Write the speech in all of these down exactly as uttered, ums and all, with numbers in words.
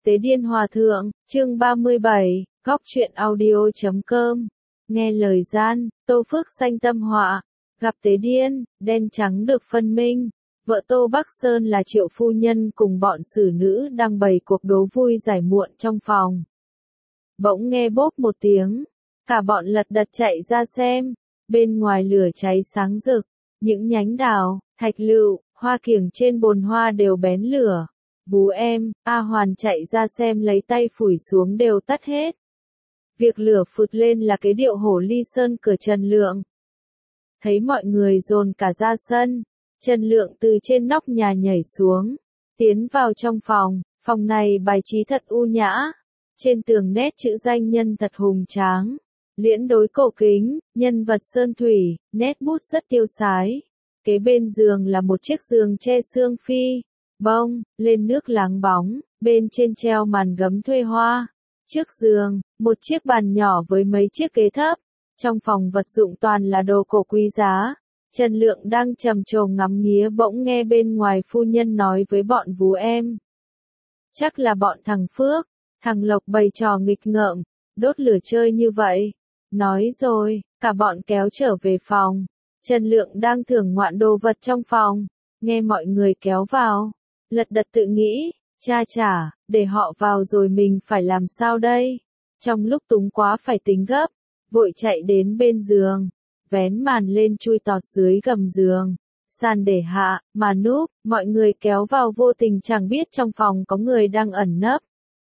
Tế Điên Hòa Thượng, chương ba mươi bảy, góc truyện audio chấm com. Nghe lời gian, Tô Phước Sanh tâm họa, gặp Tế Điên, đen trắng được phân minh. Vợ Tô Bắc Sơn là Triệu phu nhân cùng bọn xử nữ đang bày cuộc đố vui giải muộn trong phòng. Bỗng nghe bốp một tiếng, cả bọn lật đật chạy ra xem, bên ngoài lửa cháy sáng rực, những nhánh đào, thạch lựu, hoa kiểng trên bồn hoa đều bén lửa. Vú em, A Hoàn chạy ra xem lấy tay phủi xuống đều tắt hết. Việc lửa phụt lên là cái điệu hổ ly sơn cửa Trần Lượng. Thấy mọi người dồn cả ra sân, Trần Lượng từ trên nóc nhà nhảy xuống, tiến vào trong phòng, phòng này bài trí thật u nhã. Trên tường nét chữ danh nhân thật hùng tráng, liễn đối cổ kính, nhân vật sơn thủy, nét bút rất tiêu sái. Kế bên giường là một chiếc giường che xương phi bông, lên nước láng bóng, bên trên treo màn gấm thuê hoa. Trước giường, một chiếc bàn nhỏ với mấy chiếc ghế thấp. Trong phòng vật dụng toàn là đồ cổ quý giá. Trần Lượng đang trầm trồ ngắm nghía bỗng nghe bên ngoài phu nhân nói với bọn vú em. Chắc là bọn thằng Phước, thằng Lộc bày trò nghịch ngợm, đốt lửa chơi như vậy. Nói rồi, cả bọn kéo trở về phòng. Trần Lượng đang thưởng ngoạn đồ vật trong phòng, nghe mọi người kéo vào. Lật đật tự nghĩ, cha chả, để họ vào rồi mình phải làm sao đây? Trong lúc túng quá phải tính gấp, vội chạy đến bên giường, vén màn lên chui tọt dưới gầm giường. Sàn để hạ, mà núp, mọi người kéo vào vô tình chẳng biết trong phòng có người đang ẩn nấp.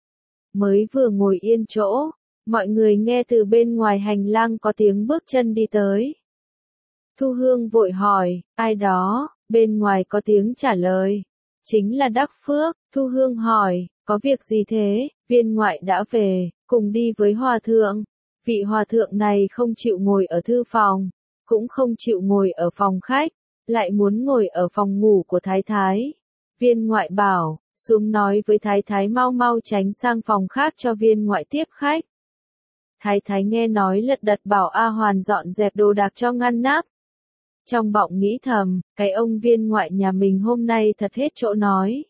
Mới vừa ngồi yên chỗ, mọi người nghe từ bên ngoài hành lang có tiếng bước chân đi tới. Thu Hương vội hỏi, ai đó? Bên ngoài có tiếng trả lời. Chính là Đắc Phước. Thu Hương hỏi, có việc gì thế? Viên ngoại đã về, cùng đi với hòa thượng. Vị hòa thượng này không chịu ngồi ở thư phòng, cũng không chịu ngồi ở phòng khách, lại muốn ngồi ở phòng ngủ của Thái Thái. Viên ngoại bảo, xuống nói với Thái Thái mau mau tránh sang phòng khác cho viên ngoại tiếp khách. Thái Thái nghe nói lật đật bảo A Hoàn dọn dẹp đồ đạc cho ngăn nắp. Trong bọng nghĩ thầm, cái ông viên ngoại nhà mình hôm nay thật hết chỗ nói.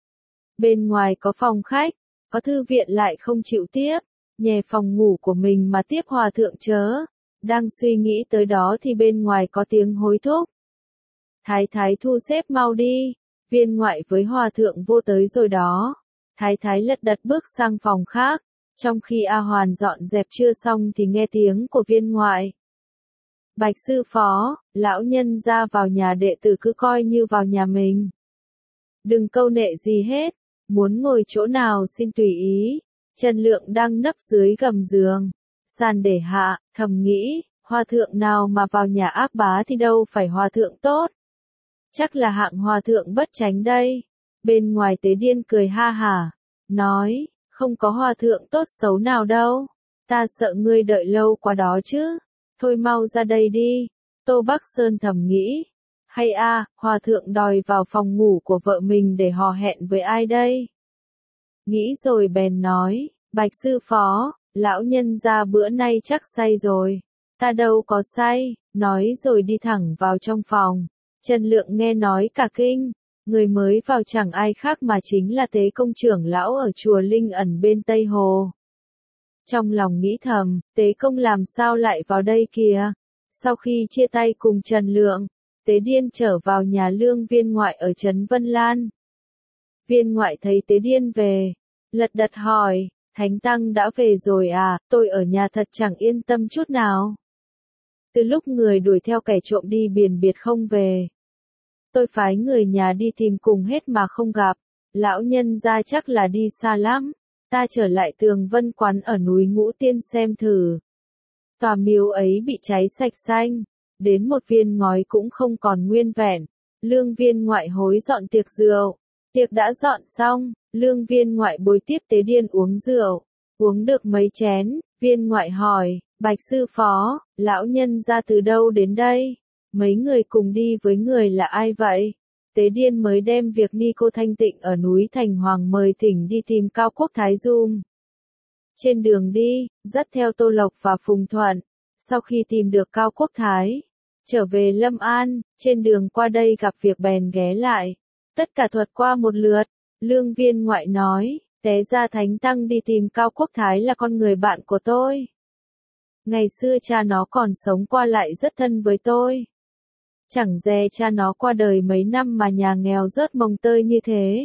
Bên ngoài có phòng khách, có thư viện lại không chịu tiếp, nhè phòng ngủ của mình mà tiếp hòa thượng chớ. Đang suy nghĩ tới đó thì bên ngoài có tiếng hối thúc. Thái Thái thu xếp mau đi, viên ngoại với hòa thượng vô tới rồi đó. Thái Thái lật đật bước sang phòng khác, trong khi A Hoàn dọn dẹp chưa xong thì nghe tiếng của viên ngoại. Bạch sư phó, lão nhân ra vào nhà đệ tử cứ coi như vào nhà mình. Đừng câu nệ gì hết, muốn ngồi chỗ nào xin tùy ý. Trần Lượng đang nấp dưới gầm giường, sàn để hạ, thầm nghĩ, hòa thượng nào mà vào nhà ác bá thì đâu phải hòa thượng tốt. Chắc là hạng hòa thượng bất tránh đây. Bên ngoài Tế Điên cười ha hả, nói, không có hòa thượng tốt xấu nào đâu. Ta sợ ngươi đợi lâu quá đó chứ. Thôi mau ra đây đi. Tô Bắc Sơn thầm nghĩ. Hay a, hòa thượng đòi vào phòng ngủ của vợ mình để hò hẹn với ai đây? Nghĩ rồi bèn nói, Bạch sư phó, lão nhân ra bữa nay chắc say rồi. Ta đâu có say, nói rồi đi thẳng vào trong phòng. Trần Lượng nghe nói cả kinh, người mới vào chẳng ai khác mà chính là Tế Công trưởng lão ở chùa Linh Ẩn bên Tây Hồ. Trong lòng nghĩ thầm, Tế Công làm sao lại vào đây kìa? Sau khi chia tay cùng Trần Lượng, Tế Điên trở vào nhà lương viên ngoại ở trấn Vân Lan. Viên ngoại thấy Tế Điên về, lật đật hỏi, Thánh Tăng đã về rồi à, tôi ở nhà thật chẳng yên tâm chút nào. Từ lúc người đuổi theo kẻ trộm đi biển biệt không về. Tôi phái người nhà đi tìm cùng hết mà không gặp, lão nhân ra chắc là đi xa lắm. Ta trở lại Tường Vân Quán ở núi Ngũ Tiên xem thử. Tòa miếu ấy bị cháy sạch xanh, đến một viên ngói cũng không còn nguyên vẹn. Lương viên ngoại hối dọn tiệc rượu. Tiệc đã dọn xong, lương viên ngoại bồi tiếp Tế Điên uống rượu. Uống được mấy chén, viên ngoại hỏi, Bạch sư phó, lão nhân ra từ đâu đến đây? Mấy người cùng đi với người là ai vậy? Tế Điên mới đem việc Ni Cô Thanh Tịnh ở núi Thành Hoàng mời thỉnh đi tìm Cao Quốc Thái Dung. Trên đường đi, dắt theo Tô Lộc và Phùng Thuận. Sau khi tìm được Cao Quốc Thái, trở về Lâm An, trên đường qua đây gặp việc bèn ghé lại. Tất cả thuật qua một lượt, lương viên ngoại nói, Té ra Thánh Tăng đi tìm Cao Quốc Thái là con người bạn của tôi. Ngày xưa cha nó còn sống qua lại rất thân với tôi. Chẳng dè cha nó qua đời mấy năm mà nhà nghèo rớt mồng tơi như thế.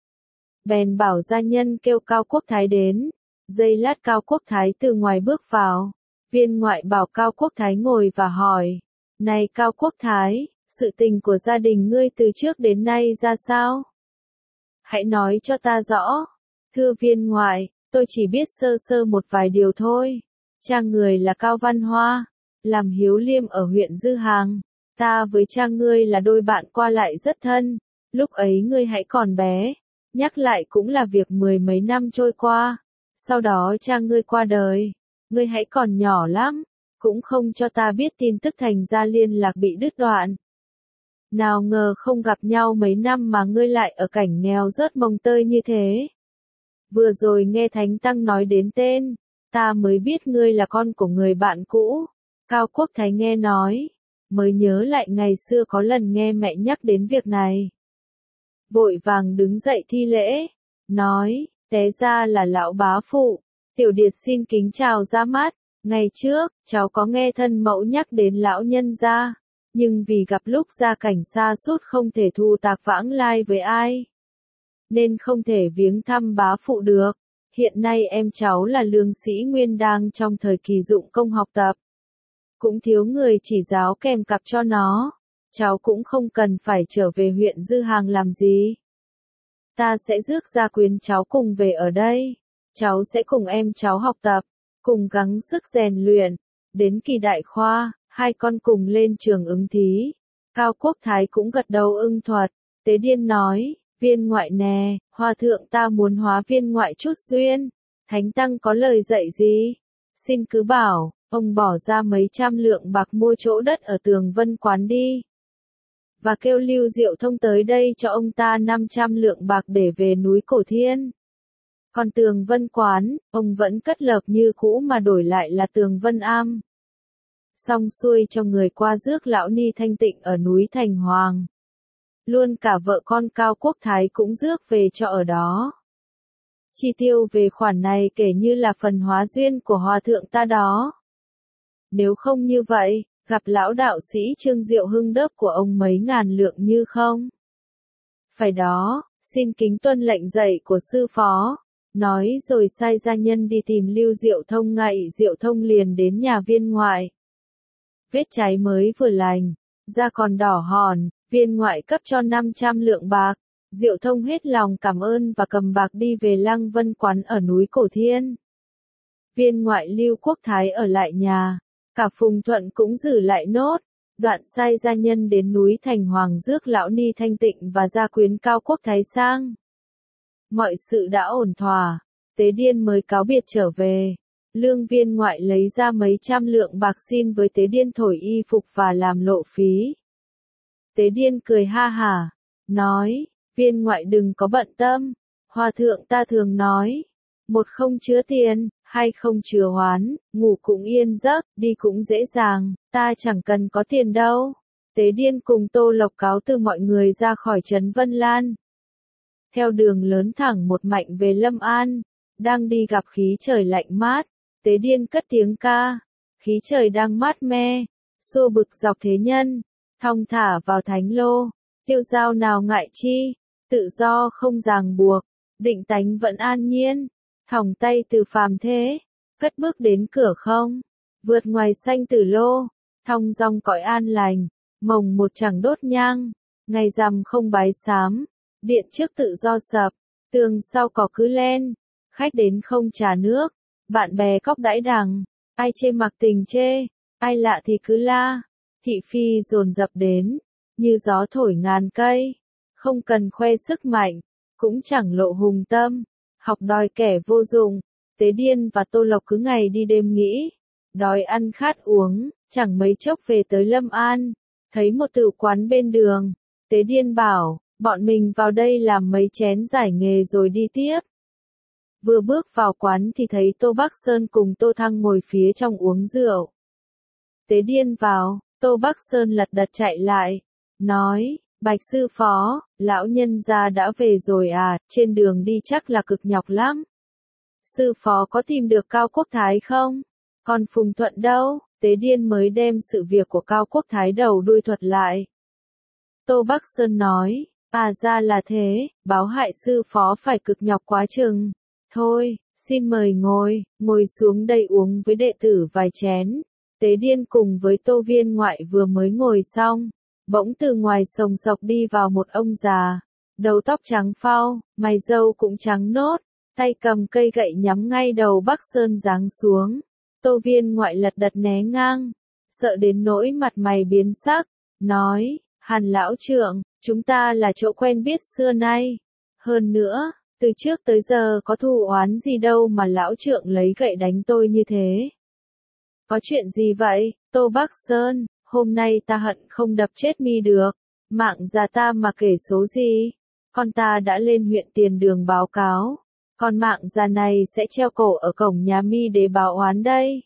Bèn bảo gia nhân kêu Cao Quốc Thái đến. Giây lát Cao Quốc Thái từ ngoài bước vào. Viên ngoại bảo Cao Quốc Thái ngồi và hỏi. Này Cao Quốc Thái, sự tình của gia đình ngươi từ trước đến nay ra sao? Hãy nói cho ta rõ. Thưa viên ngoại, tôi chỉ biết sơ sơ một vài điều thôi. Cha người là Cao Văn Hoa, làm hiếu liêm ở huyện Dư Hàng. Ta với cha ngươi là đôi bạn qua lại rất thân. Lúc ấy ngươi hãy còn bé. Nhắc lại cũng là việc mười mấy năm trôi qua. Sau đó cha ngươi qua đời. Ngươi hãy còn nhỏ lắm. Cũng không cho ta biết tin tức, thành ra liên lạc bị đứt đoạn. Nào ngờ không gặp nhau mấy năm mà ngươi lại ở cảnh nghèo rớt mồng tơi như thế. Vừa rồi nghe Thánh Tăng nói đến tên, ta mới biết ngươi là con của người bạn cũ. Cao Quốc Thái nghe nói, mới nhớ lại ngày xưa có lần nghe mẹ nhắc đến việc này. Vội vàng đứng dậy thi lễ, nói, té ra là lão bá phụ, tiểu điệt xin kính chào ra mắt. Ngày trước, cháu có nghe thân mẫu nhắc đến lão nhân gia, nhưng vì gặp lúc gia cảnh xa sút không thể thu tạc vãng lai với ai, nên không thể viếng thăm bá phụ được. Hiện nay em cháu là lương sĩ nguyên đang trong thời kỳ dụng công học tập. Cũng thiếu người chỉ giáo kèm cặp cho nó. Cháu cũng không cần phải trở về huyện Dư Hàng làm gì. Ta sẽ rước gia quyến cháu cùng về ở đây. Cháu sẽ cùng em cháu học tập, cùng gắng sức rèn luyện. Đến kỳ đại khoa, hai con cùng lên trường ứng thí. Cao Quốc Thái cũng gật đầu ưng thuật. Tế Điên nói, viên ngoại nè, hòa thượng ta muốn hóa viên ngoại chút duyên. Thánh Tăng có lời dạy gì? Xin cứ bảo. Ông bỏ ra mấy trăm lượng bạc mua chỗ đất ở Tường Vân Quán đi. Và kêu Lưu Diệu Thông tới đây cho ông ta năm trăm lượng bạc để về núi Cổ Thiên. Còn Tường Vân Quán, ông vẫn cất lợp như cũ mà đổi lại là Tường Vân Am. Xong xuôi cho người qua rước lão ni thanh tịnh ở núi Thành Hoàng. Luôn cả vợ con Cao Quốc Thái cũng rước về cho ở đó. Chi tiêu về khoản này kể như là phần hóa duyên của hòa thượng ta đó. Nếu không như vậy, gặp lão đạo sĩ Trương Diệu Hưng đớp của ông mấy ngàn lượng như không? Phải đó, xin kính tuân lệnh dạy của sư phó. Nói rồi sai gia nhân đi tìm Lưu Diệu Thông, ngại Diệu Thông liền đến nhà viên ngoại. Vết cháy mới vừa lành, da còn đỏ hòn, viên ngoại cấp cho năm trăm lượng bạc. Diệu Thông hết lòng cảm ơn và cầm bạc đi về Lăng Vân Quán ở núi Cổ Thiên. Viên ngoại Lưu Quốc Thái ở lại nhà. Cả Phùng Thuận cũng giữ lại nốt, đoạn sai gia nhân đến núi Thành Hoàng rước lão ni thanh tịnh và gia quyến Cao Quốc Thái sang. Mọi sự đã ổn thỏa, Tế Điên mới cáo biệt trở về. Lương viên ngoại lấy ra mấy trăm lượng bạc xin với Tế Điên thổi y phục và làm lộ phí. Tế Điên cười ha hả, nói, viên ngoại đừng có bận tâm, hòa thượng ta thường nói, một không chứa tiền, hai không chừa hoán, ngủ cũng yên giấc, đi cũng dễ dàng, ta chẳng cần có tiền đâu. Tế Điên cùng Tô Lộc cáo từ mọi người ra khỏi trấn Vân Lan. Theo đường lớn thẳng một mạch về Lâm An, đang đi gặp khí trời lạnh mát, Tế Điên cất tiếng ca, khí trời đang mát me, xua bực dọc thế nhân, thong thả vào thánh lô, tiêu dao nào ngại chi, tự do không ràng buộc, định tánh vẫn an nhiên. Thòng tay từ phàm thế, cất bước đến cửa không, vượt ngoài sanh tử lô, thong dong cõi an lành, mồng một chẳng đốt nhang, ngày rằm không bái sám, điện trước tự do sập, tường sau cỏ cứ len, khách đến không trà nước, bạn bè cóc đãi đằng, ai chê mặc tình chê, ai lạ thì cứ la, thị phi dồn dập đến, như gió thổi ngàn cây, không cần khoe sức mạnh, cũng chẳng lộ hùng tâm. Học đòi kẻ vô dụng, Tế Điên và Tô Lộc cứ ngày đi đêm nghĩ, đói ăn khát uống, chẳng mấy chốc về tới Lâm An, thấy một tử quán bên đường, Tế Điên bảo, bọn mình vào đây làm mấy chén giải nghề rồi đi tiếp. Vừa bước vào quán thì thấy Tô Bắc Sơn cùng Tô Thăng ngồi phía trong uống rượu. Tế Điên vào, Tô Bắc Sơn lật đật chạy lại, nói, Bạch sư phó, lão nhân gia đã về rồi à, trên đường đi chắc là cực nhọc lắm. Sư phó có tìm được Cao Quốc Thái không? Còn Phùng Thuận đâu? Tế Điên mới đem sự việc của Cao Quốc Thái đầu đuôi thuật lại. Tô Bắc Sơn nói, à ra là thế, báo hại sư phó phải cực nhọc quá chừng. Thôi, xin mời ngồi, ngồi xuống đây uống với đệ tử vài chén. Tế Điên cùng với Tô Viên Ngoại vừa mới ngồi xong, bỗng từ ngoài sồng sộc đi vào một ông già, đầu tóc trắng phau, mày râu cũng trắng nốt, tay cầm cây gậy nhắm ngay đầu Bắc Sơn giáng xuống. Tô Viên Ngoại lật đật né ngang, sợ đến nỗi mặt mày biến sắc, nói, Hàn lão trượng, chúng ta là chỗ quen biết xưa nay. Hơn nữa, từ trước tới giờ có thù oán gì đâu mà lão trượng lấy gậy đánh tôi như thế. Có chuyện gì vậy, Tô Bắc Sơn, hôm nay ta hận không đập chết mi được, mạng già ta mà kể số gì, con ta đã lên huyện Tiền Đường báo cáo, còn mạng già này sẽ treo cổ ở cổng nhà mi để báo oán đây.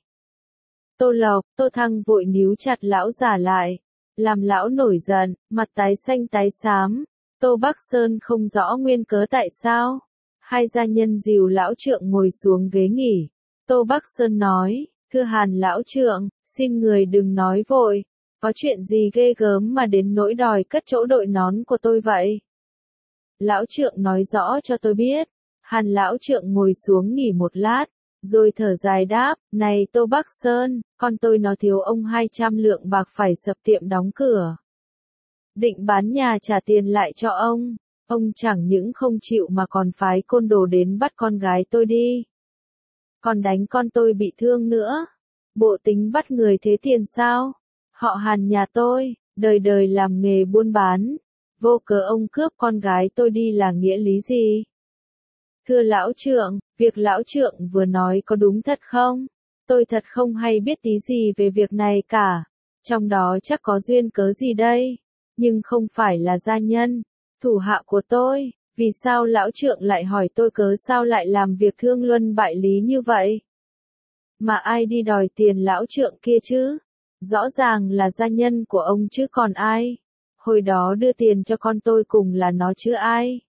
Tô Lộc, Tô Thăng vội níu chặt lão già lại, làm lão nổi giận, mặt tái xanh tái xám. Tô Bắc Sơn không rõ nguyên cớ tại sao. Hai gia nhân dìu lão trượng ngồi xuống ghế nghỉ. Tô Bắc Sơn nói, thưa Hàn lão trượng, xin người đừng nói vội, có chuyện gì ghê gớm mà đến nỗi đòi cất chỗ đội nón của tôi vậy? Lão trượng nói rõ cho tôi biết. Hàn lão trượng ngồi xuống nghỉ một lát, rồi thở dài đáp, này Tô Bắc Sơn, con tôi nó thiếu ông hai trăm lượng bạc phải sập tiệm đóng cửa. Định bán nhà trả tiền lại cho ông, ông chẳng những không chịu mà còn phái côn đồ đến bắt con gái tôi đi. Còn đánh con tôi bị thương nữa. Bộ tính bắt người thế tiền sao? Họ Hàn nhà tôi, đời đời làm nghề buôn bán. Vô cớ ông cướp con gái tôi đi là nghĩa lý gì? Thưa lão trượng, việc lão trượng vừa nói có đúng thật không? Tôi thật không hay biết tí gì về việc này cả. Trong đó chắc có duyên cớ gì đây? Nhưng không phải là gia nhân, thủ hạ của tôi. Vì sao lão trượng lại hỏi tôi cớ sao lại làm việc thương luân bại lý như vậy? Mà ai đi đòi tiền lão trượng kia chứ? Rõ ràng là gia nhân của ông chứ còn ai? Hồi đó đưa tiền cho con tôi cùng là nó chứ ai?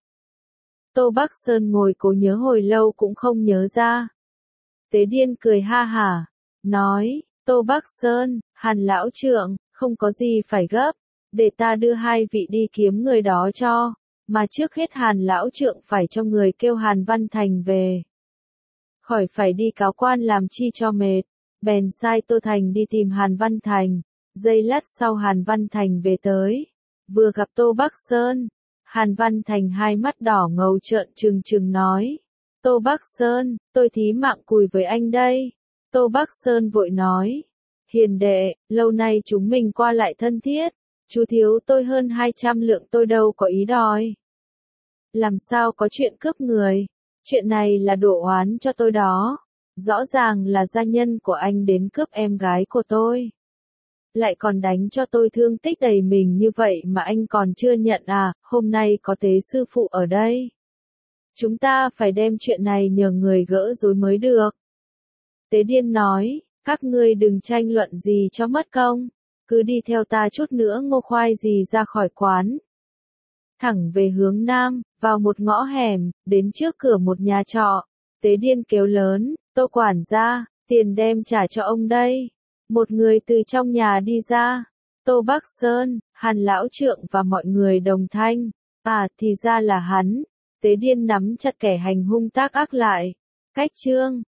Tô Bắc Sơn ngồi cố nhớ hồi lâu cũng không nhớ ra. Tế Điên cười ha hả, nói, Tô Bắc Sơn, Hàn lão trượng, không có gì phải gấp, để ta đưa hai vị đi kiếm người đó cho, mà trước hết Hàn lão trượng phải cho người kêu Hàn Văn Thành về. Khỏi phải đi cáo quan làm chi cho mệt, bèn sai Tô Thành đi tìm Hàn Văn Thành, giây lát sau Hàn Văn Thành về tới, vừa gặp Tô Bắc Sơn. Hàn Văn Thành hai mắt đỏ ngầu trợn trừng trừng nói, Tô Bắc Sơn, tôi thí mạng cùi với anh đây. Tô Bắc Sơn vội nói, hiền đệ, lâu nay chúng mình qua lại thân thiết, chú thiếu tôi hơn hai trăm lượng tôi đâu có ý đòi. Làm sao có chuyện cướp người, chuyện này là đổ oán cho tôi đó, rõ ràng là gia nhân của anh đến cướp em gái của tôi. Lại còn đánh cho tôi thương tích đầy mình như vậy mà anh còn chưa nhận à, hôm nay có tế sư phụ ở đây. Chúng ta phải đem chuyện này nhờ người gỡ rối mới được. Tế Điên nói, các ngươi đừng tranh luận gì cho mất công, cứ đi theo ta chút nữa ngô khoai gì ra khỏi quán. Thẳng về hướng nam, vào một ngõ hẻm, đến trước cửa một nhà trọ. Tế Điên kêu lớn, Tô quản gia, tiền đem trả cho ông đây. Một người từ trong nhà đi ra. Tô Bắc Sơn, Hàn lão trượng và mọi người đồng thanh. À, thì ra là hắn. Tế Điên nắm chặt kẻ hành hung tác ác lại. Cách chương